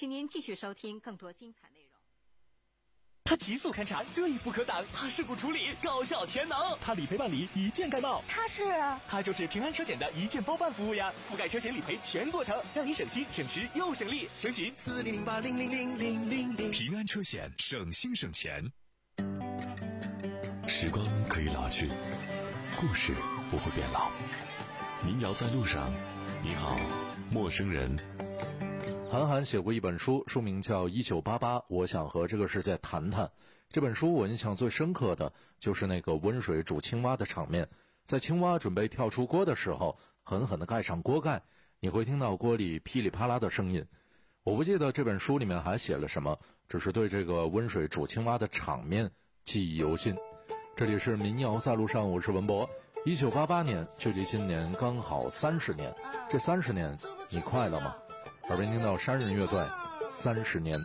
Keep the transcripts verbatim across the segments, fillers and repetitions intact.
请您继续收听更多精彩内容。 它极速勘查，热力不可挡；它事故处理，高效全能；它理赔办理，一键盖帽。 它是？ 它就是平安车险的一键包办服务呀，覆盖车险理赔全过程，让你省心省时又省力。详询四零零八零零零零零零。 平安车险，省心省钱。时光可以老去，故事不会变老。民谣在路上，你好，陌生人。 韩寒写过一本书，书名叫《一九八八》，我想和这个世界谈谈。这本书我印象最深刻的就是那个温水煮青蛙的场面，在青蛙准备跳出锅的时候，狠狠地盖上锅盖，你会听到锅里噼里啪啦的声音。我不记得这本书里面还写了什么，只是对这个温水煮青蛙的场面记忆犹新。这里是民谣在路上，我是文博。一九八八年，距离今年刚好三十年，这三十年你快乐吗？耳边听到山人乐队三十年。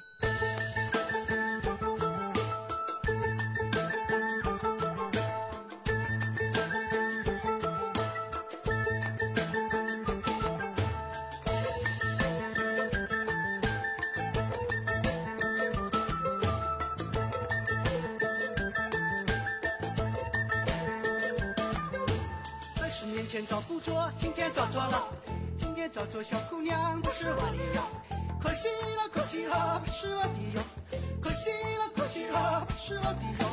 三十年前找不着，今天找着了。今天找着小姑娘，不是我的哟，可惜了，可惜了，不是我的哟，可惜了，可惜了，不是我的哟。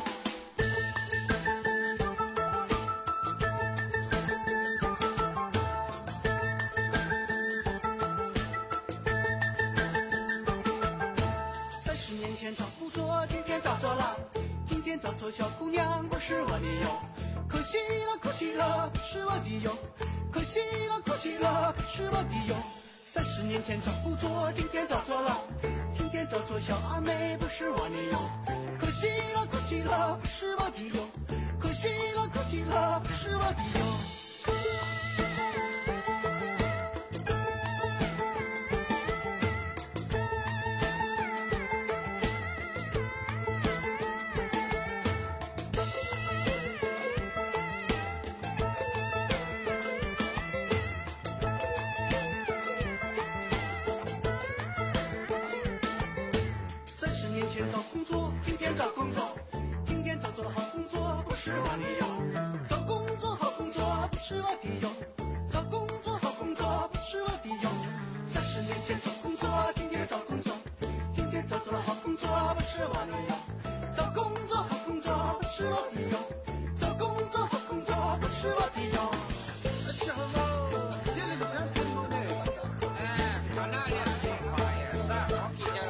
三十年前找不着，今天找着了。今天找着小姑娘，不是我的哟，可惜了，可惜了，不是我的哟。可惜了，可惜了，不是我的哟。三十年前找不着，今天找着了。今天找着小阿妹，不是我的哟。可惜了，可惜了，不是我的哟。可惜了，可惜了，不是我的哟。找工作，今天找工作，今天找着好工作，不是我的哟。找工作好工作，不是我的哟。找工作好工作，不是我的哟。三十年前找工作，今天找工作，今天找着好工作，不是我的哟。找工作好工作，不是我的哟。找工作好工作，不是我的哟。吃好喽，现在就想工作的，哎，把那里的情况也在好一点。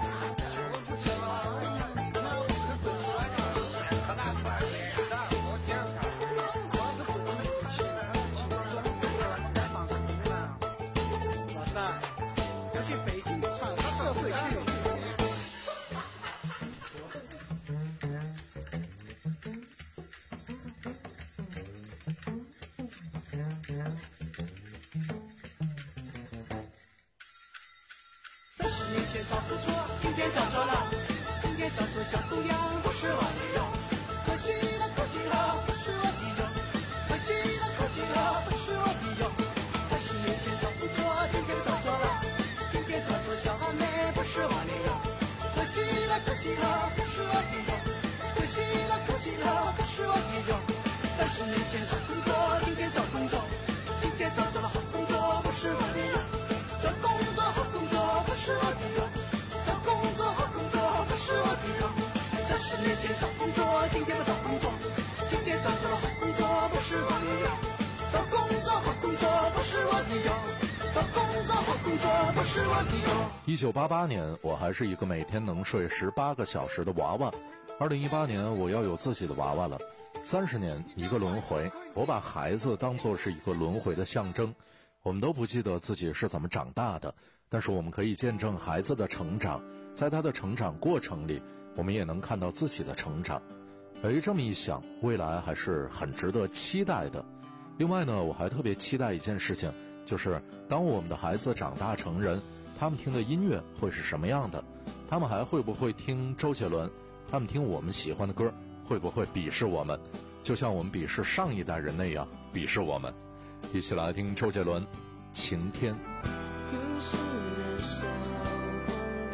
三十年前找不着，今天找着了。今天找着小姑娘，不是我的哟。可惜了，可惜了，不是我的哟。可惜了，可惜了，不是我的哟。三十年前找不着，今天找着了。今天找着小阿妹，不是我的哟。可惜了，可惜了，不是我的哟。可惜了，可惜了，不是我的哟。三十年前找工作，今天找工作，今天找着了好工作，不是我的哟。找工作好工作，不是我的哟。找工作好工作，不是我的哟。三十年前找工作，今天不找工作，今天找着了好工作，不是我的哟。找工作好工作，不是我的哟。找工作好工作，不是我的哟。 一九八八年，我还是一个每天能睡十八个小时的娃娃。二零一八年，我要有自己的娃娃了。三十年一个轮回，我把孩子当作是一个轮回的象征。我们都不记得自己是怎么长大的，但是我们可以见证孩子的成长，在他的成长过程里，我们也能看到自己的成长。诶，这么一想，未来还是很值得期待的。另外呢，我还特别期待一件事情，就是当我们的孩子长大成人，他们听的音乐会是什么样的？他们还会不会听周杰伦？他们听我们喜欢的歌，会不会鄙视我们？就像我们鄙视上一代人那样鄙视我们。一起来听周杰伦《晴天》。 故事的小黄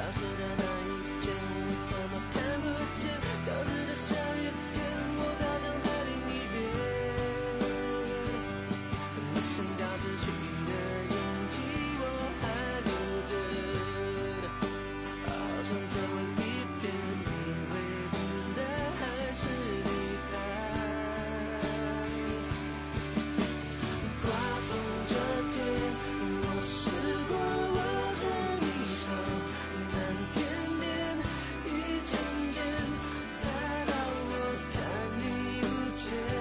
湿的那一天，我怎么看不见？交织的下雨天，我好想在另一边。你想掉失去的勇气，我还留着，好想成为一遍，以为真的还是离开。刮风这天，我试过握着你手，但偏偏一渐渐带到我看你不见。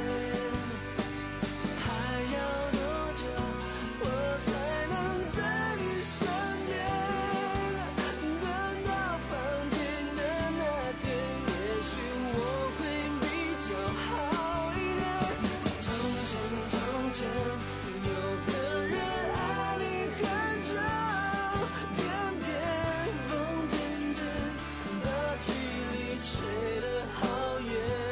还要多久我才能在你身边？等到放晴的那天，也许我会比较好一点。从前从前有个人爱你很久，偏偏风渐渐把距离吹得好远。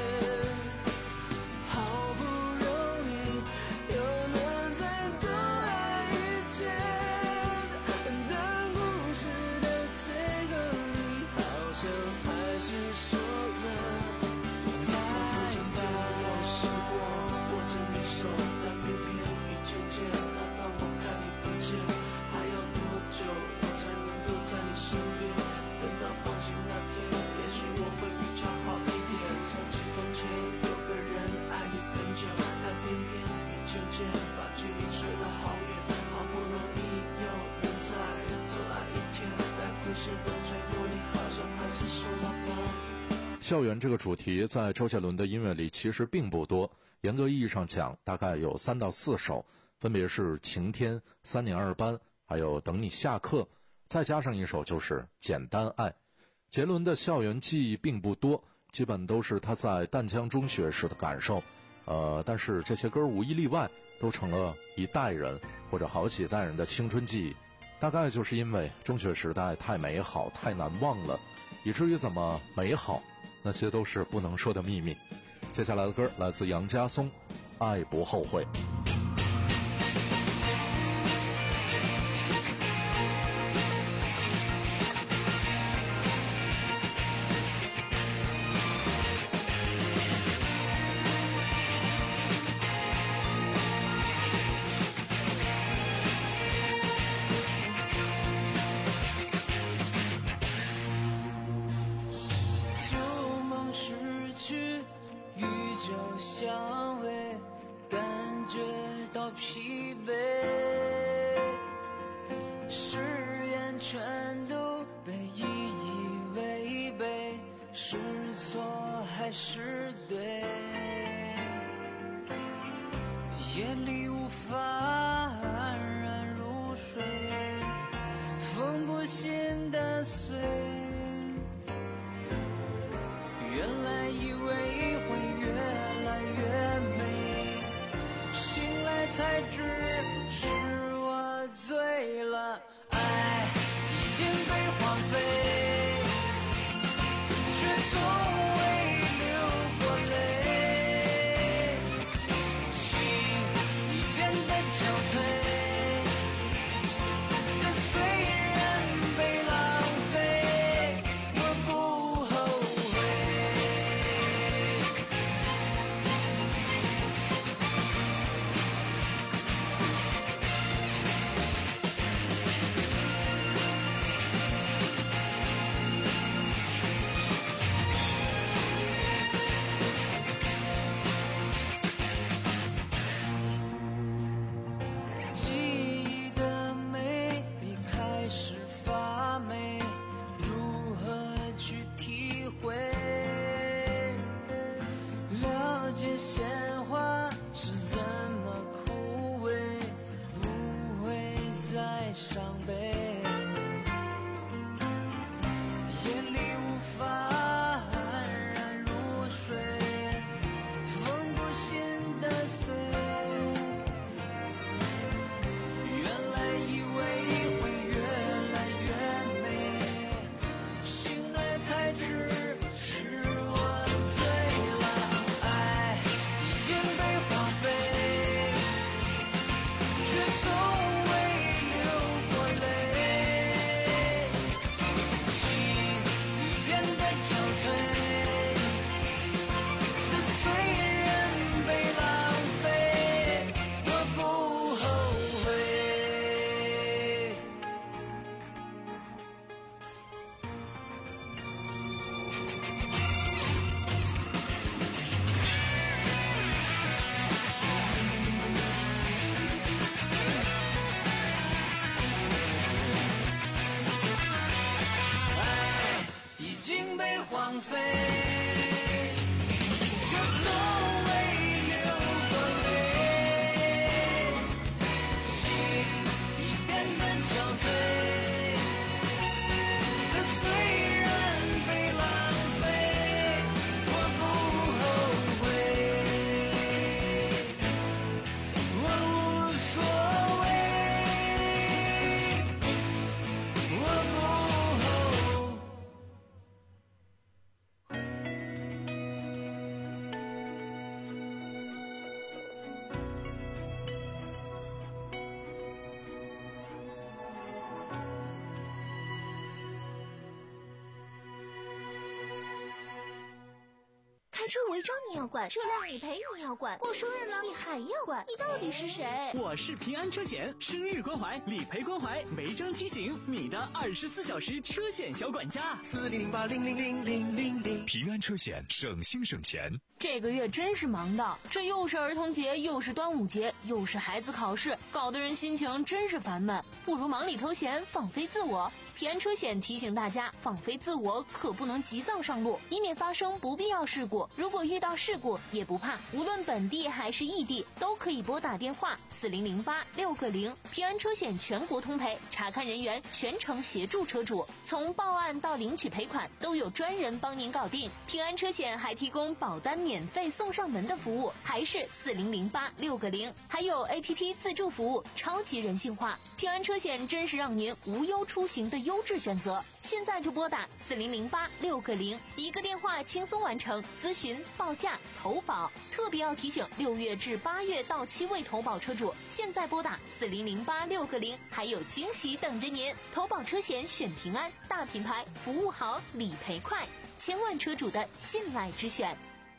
好不容易又能再多爱一天，但故事的最后你好像还是说了爱你。我试过握着你手，但偏偏一渐渐大到我看你不见。还要多久我才能够在你身边？等到放晴那天，也许我会比较好一点。从前从前有个人爱你很久，但偏偏一渐渐把距离吹得好远。好不容易又能再多爱一天，但故事的最后你好像还是说了不。 校园这个主题在周杰伦的音乐里其实并不多，严格意义上讲大概有三到四首，分别是晴天、三年二班，还有等你下课，再加上一首就是简单爱。杰伦的校园记忆并不多，基本都是他在淡江中学时的感受，呃，但是这些歌无一例外都成了一代人或者好几代人的青春记忆。大概就是因为中学时代太美好太难忘了，以至于怎么美好那些都是不能说的秘密。接下来的歌来自杨家松，爱不后悔。 旧梦逝去，与酒相偎，感觉到疲惫，誓言全都被一一违背，是错还是对？夜里无法安然入睡，风不醒的碎。原来以为会越来越美，醒来才知是我醉了，爱已经被荒废，却从未流过泪，情已变得憔悴，这虽然被开车违章你要管，车辆理赔你要管，过生日了你还要管，你到底是谁？ 我是平安车险，生日关怀、理赔关怀、违章提醒，你的二十四小时车险小管家。 四零零八零零零零零零， 平安车险，省心省钱。 这个月真是忙的，这又是儿童节，又是端午节，又是孩子考试，搞得人心情真是烦闷。不如忙里偷闲，放飞自我。平安车险提醒大家，放飞自我可不能急躁上路，以免发生不必要事故。如果遇到事故也不怕，无论本地还是异地，都可以拨打电话四零零八六个零。平安车险全国通赔，查看人员全程协助车主，从报案到领取赔款都有专人帮您搞定。平安车险还提供保单免费送上门的服务，还是四零零八六个零，还有 A P P 自助服务，超级人性化。平安车险真是让您无忧出行的优质选择，现在就拨打四零零八六个零，一个电话轻松完成咨询、报价、投保。特别要提醒，六月至八月到期未投保车主，现在拨打四零零八六个零，还有惊喜等着您。投保车险选平安，大品牌，服务好，理赔快，千万车主的信赖之选。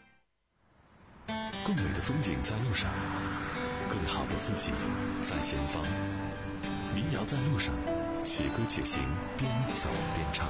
更美的风景在路上，更好的自己在前方。民谣在路上，且歌且行，边走边唱。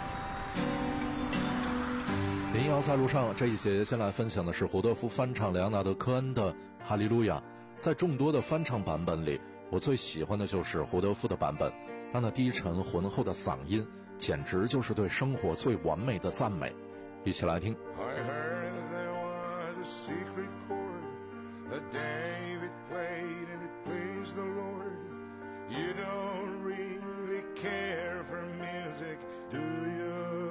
民谣在路上这一节，先来分享的是胡德夫翻唱莱昂纳德·科恩的《哈利路亚》。在众多的翻唱版本里，我最喜欢的就是胡德夫的版本。他那低沉浑厚的嗓音，简直就是对生活最完美的赞美。一起来听。 I heard there was a secret chord that David played and it pleased the Lord. You don't really care for music, do you?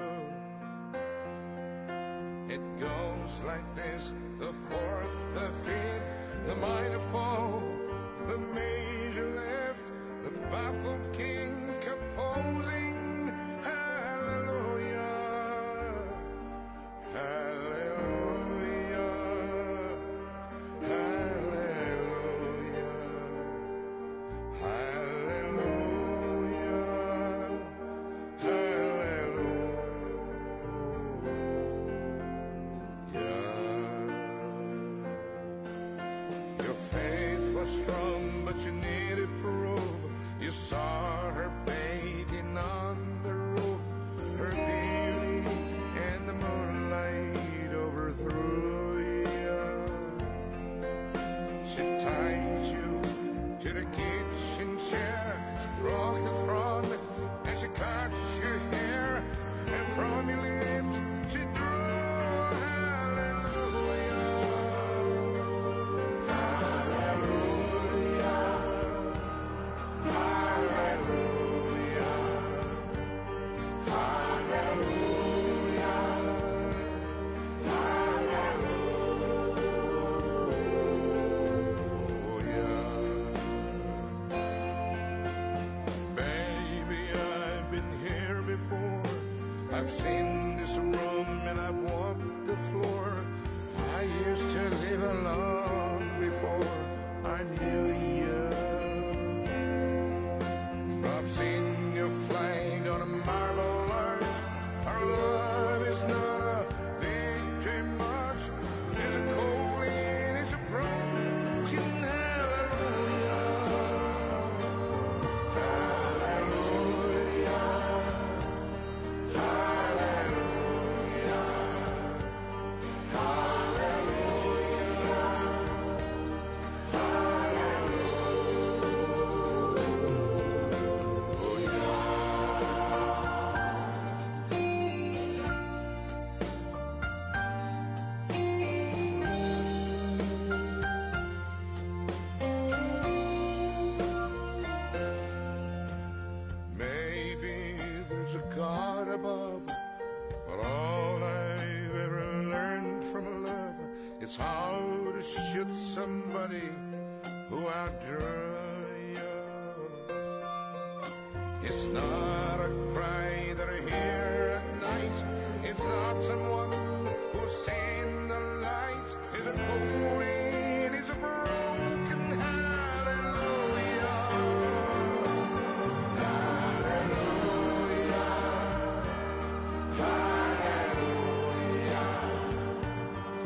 It goes like this: the fourth, the fifth, the minor fall, the major left, the baffled king composing hallelujah, hallelujah, hallelujah, hallelujah, hallelujah. Your faith was strong, but you needed proof. You saw her bathing on the roof, her beauty and the moonlight overthrew you. She tied you to the kitchen chair, she broke the throne, and she cut your hair, and from your lips she drew I've seen this room and I've walked the floor. I used to live alone before I knew you. I've seen your flag on a marble arch. Our love is not a victory march. There's a calling, it's a broken hallelujah. Maybe there's a God above, but all I've ever learned from love is how to shoot somebody who outdrew you. It's not a cry that I hear at night. It's not someone who's seen the light. It's a calling, it's a broken hallelujah. Hallelujah. Hallelujah.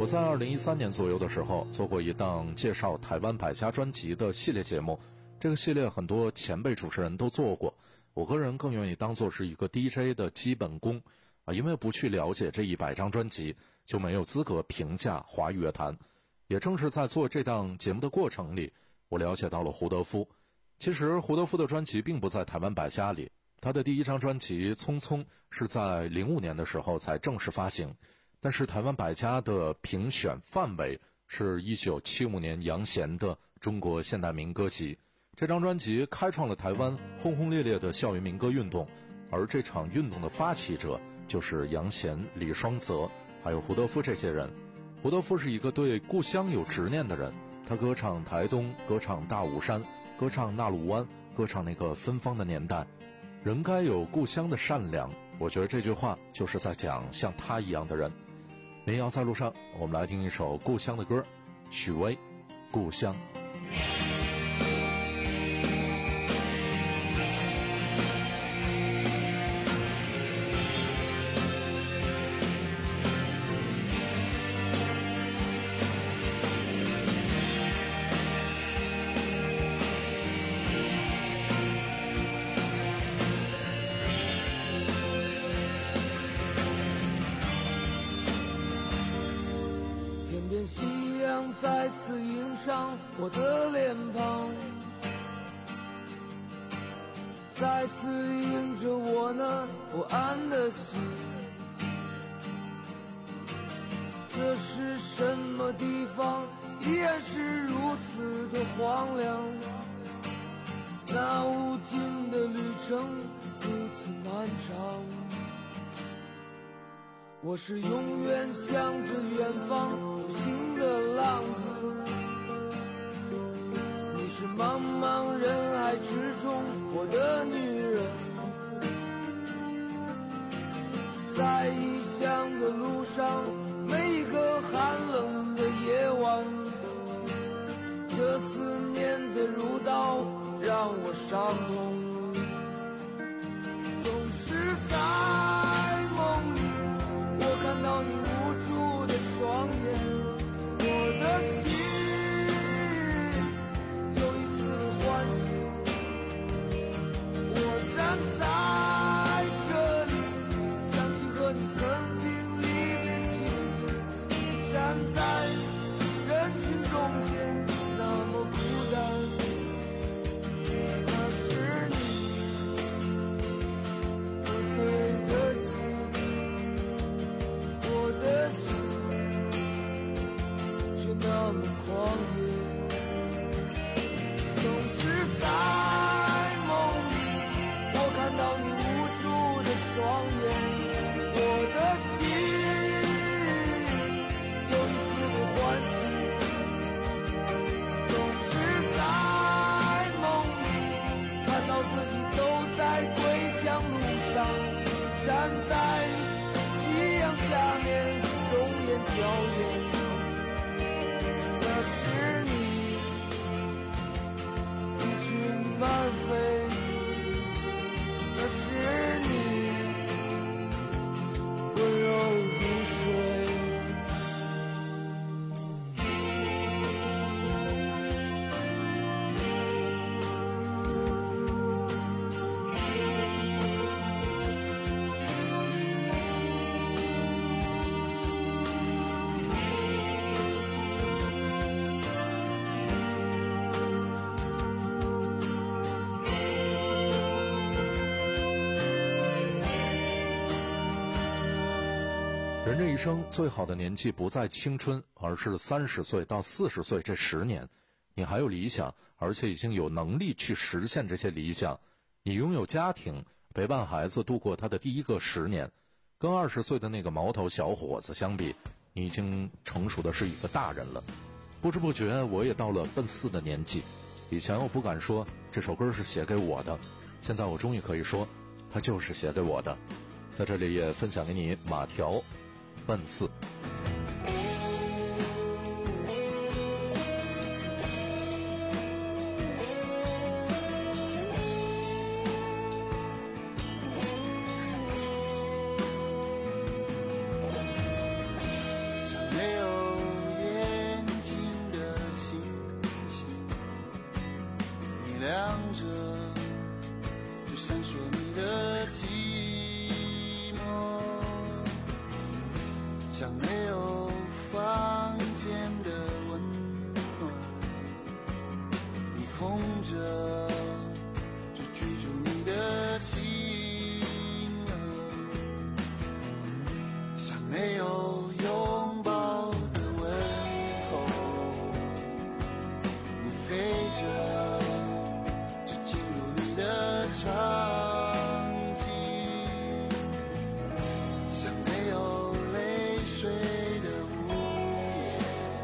我在二零一三年左右的时候做过一档介绍台湾百家专辑的系列节目，这个系列很多前辈主持人都做过，我个人更愿意当作是一个 D J 的基本功啊，因为不去了解这一百张专辑，就没有资格评价华语乐坛。也正是在做这档节目的过程里，我了解到了胡德夫。其实胡德夫的专辑并不在台湾百家里，他的第一张专辑《匆匆》是在零五年的时候才正式发行，但是台湾百家的评选范围是一九七五年杨弦的《中国现代民歌集》。这张专辑开创了台湾轰轰烈烈的校园民歌运动，而这场运动的发起者就是杨弦、李双泽还有胡德夫这些人。胡德夫是一个对故乡有执念的人，他歌唱台东，歌唱大武山，歌唱纳鲁湾，歌唱那个芬芳的年代。人该有故乡的善良，我觉得这句话就是在讲像他一样的人。民谣在路上，我们来听一首故乡的歌，许巍《故乡》。 夕阳再次映上我的脸庞，再次映着我那不安的心。这是什么地方，依然是如此的荒凉，那无尽的旅程如此漫长。我是永远向着远方独行的浪子，你是茫茫人海之中我的女人。在异乡的路上，每一个寒冷的夜晚，这思念的如刀让我伤痛。总是在梦里看到你无助的双眼，我的心又一次被唤醒。我站在这里，想起和你曾经离别情景。你站在人群中间，那么孤单。那是你破碎的心，的心却那么狂野。总是在梦里，我看到你无助的双眼，我的心又一次被唤醒。总是在梦里，看到自己走在归乡路上，你站在夕阳下面容颜娇艳。那是你一群漫飞，那是你温柔如水。 人这一生最好的年纪不在青春，而是三十岁到四十岁这十年。你还有理想，而且已经有能力去实现这些理想。你拥有家庭，陪伴孩子度过他的第一个十年。跟二十岁的那个毛头小伙子相比，你已经成熟的是一个大人了。不知不觉我也到了奔四的年纪。以前我不敢说这首歌是写给我的，现在我终于可以说它就是写给我的。在这里也分享给你马条奔四。 像没有亮着，就闪烁你的寂寞，像没有房间的温暖，你空着，就居住你的情了，像没有拥抱的问候，你飞着，就进入你的场景，像没有泪水的午夜，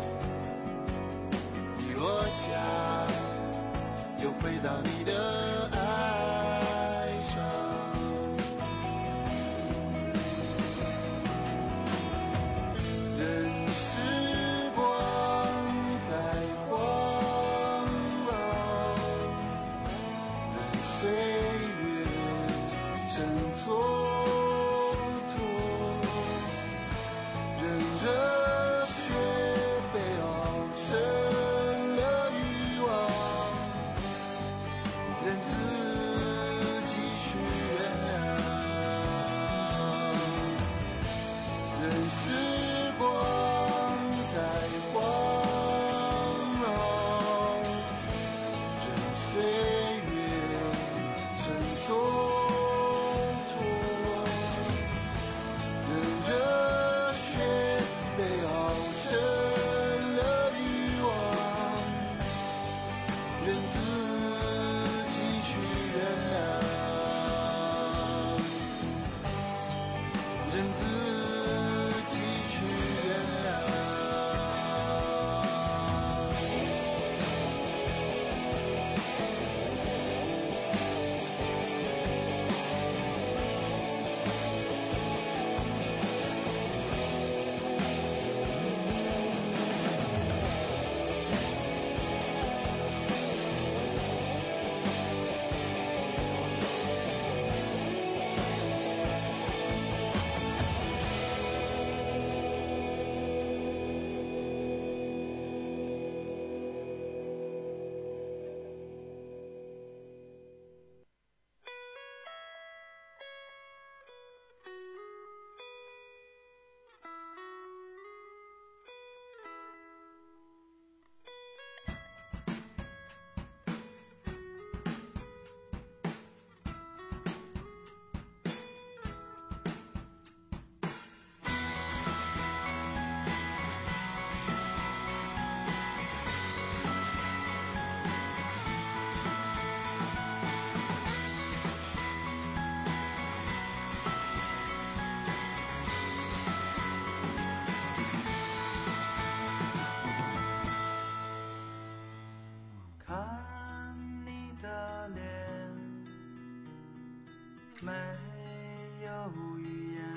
你落下，就回到你的爱上。任时光在晃动，任岁月挣蹉跎，任热血被熬成了欲望，任自己去原谅。任时光在晃动，任岁月挣蹉跎，任热血被熬成了欲望，任自己去原谅，任自己去原谅。看你的脸，没有语言，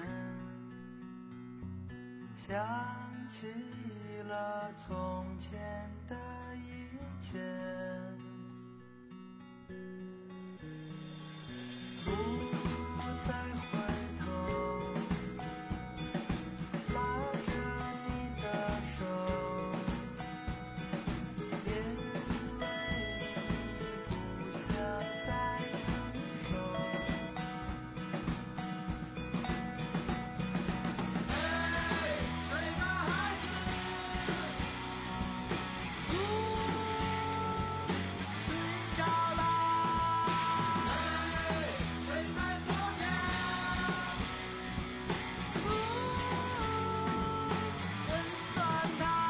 想起了从前的一切，不再回头，拉着你的手，因为不想再承受。睡吧，孩子，睡着了。睡在昨天，温暖它。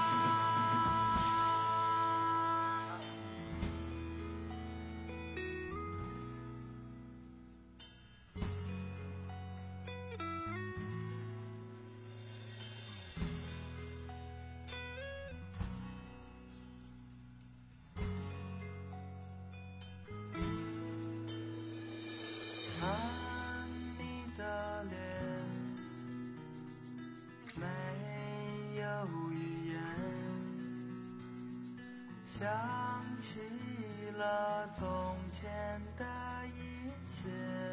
看你的脸，没有语言，想起了从前的一切，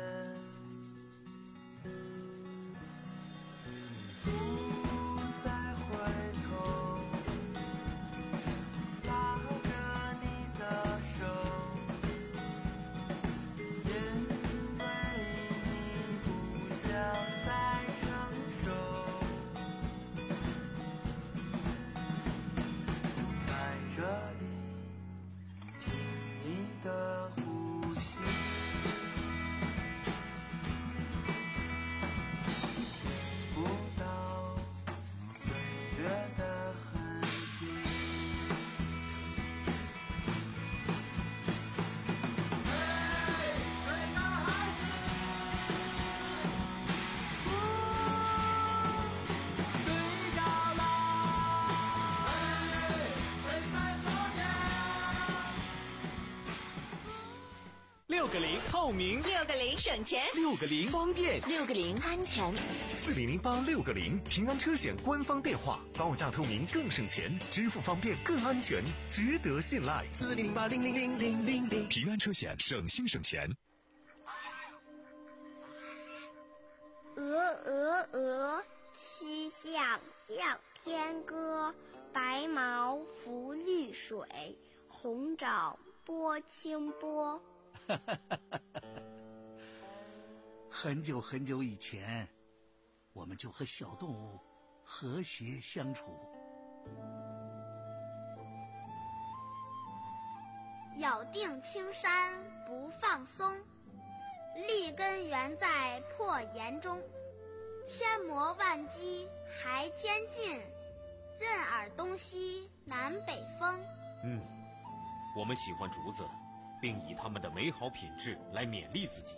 不再回头，拉着你的手， 这里，听你的呼吸，不到岁月的痕迹。嘿，谁的孩子？睡着了。 六个零透明， 六个零省钱， 六个零方便， 六个零安全。 四零零八六个零平安车险官方电话，报价透明更省钱，支付方便更安全，值得信赖。 四零零八零零零零零零， 平安车险省心省钱。 鹅鹅鹅，曲项向天歌。白毛浮绿水，红爪拨清波。 很久很久以前，我们就和小动物和谐相处。 咬定青山不放松，立根原在破岩中。千磨万击还坚劲，任尔东西南北风。 嗯，我们喜欢竹子，并以它们的美好品质来勉励自己。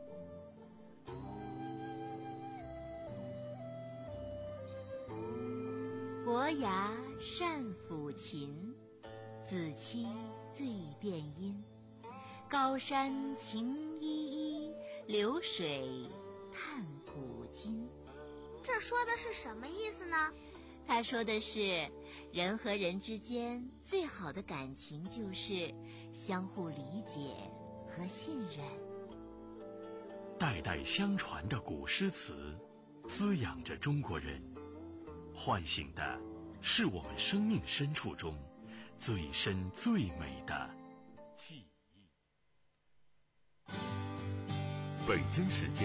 伯牙善抚琴，子期最辨音。高山晴依依，流水叹古今。 这说的是什么意思呢？ 他说的是，人和人之间最好的感情就是相互理解和信任。 代代相传的古诗词，滋养着中国人，唤醒的是我们生命深处中最深最美的记忆。 北京时间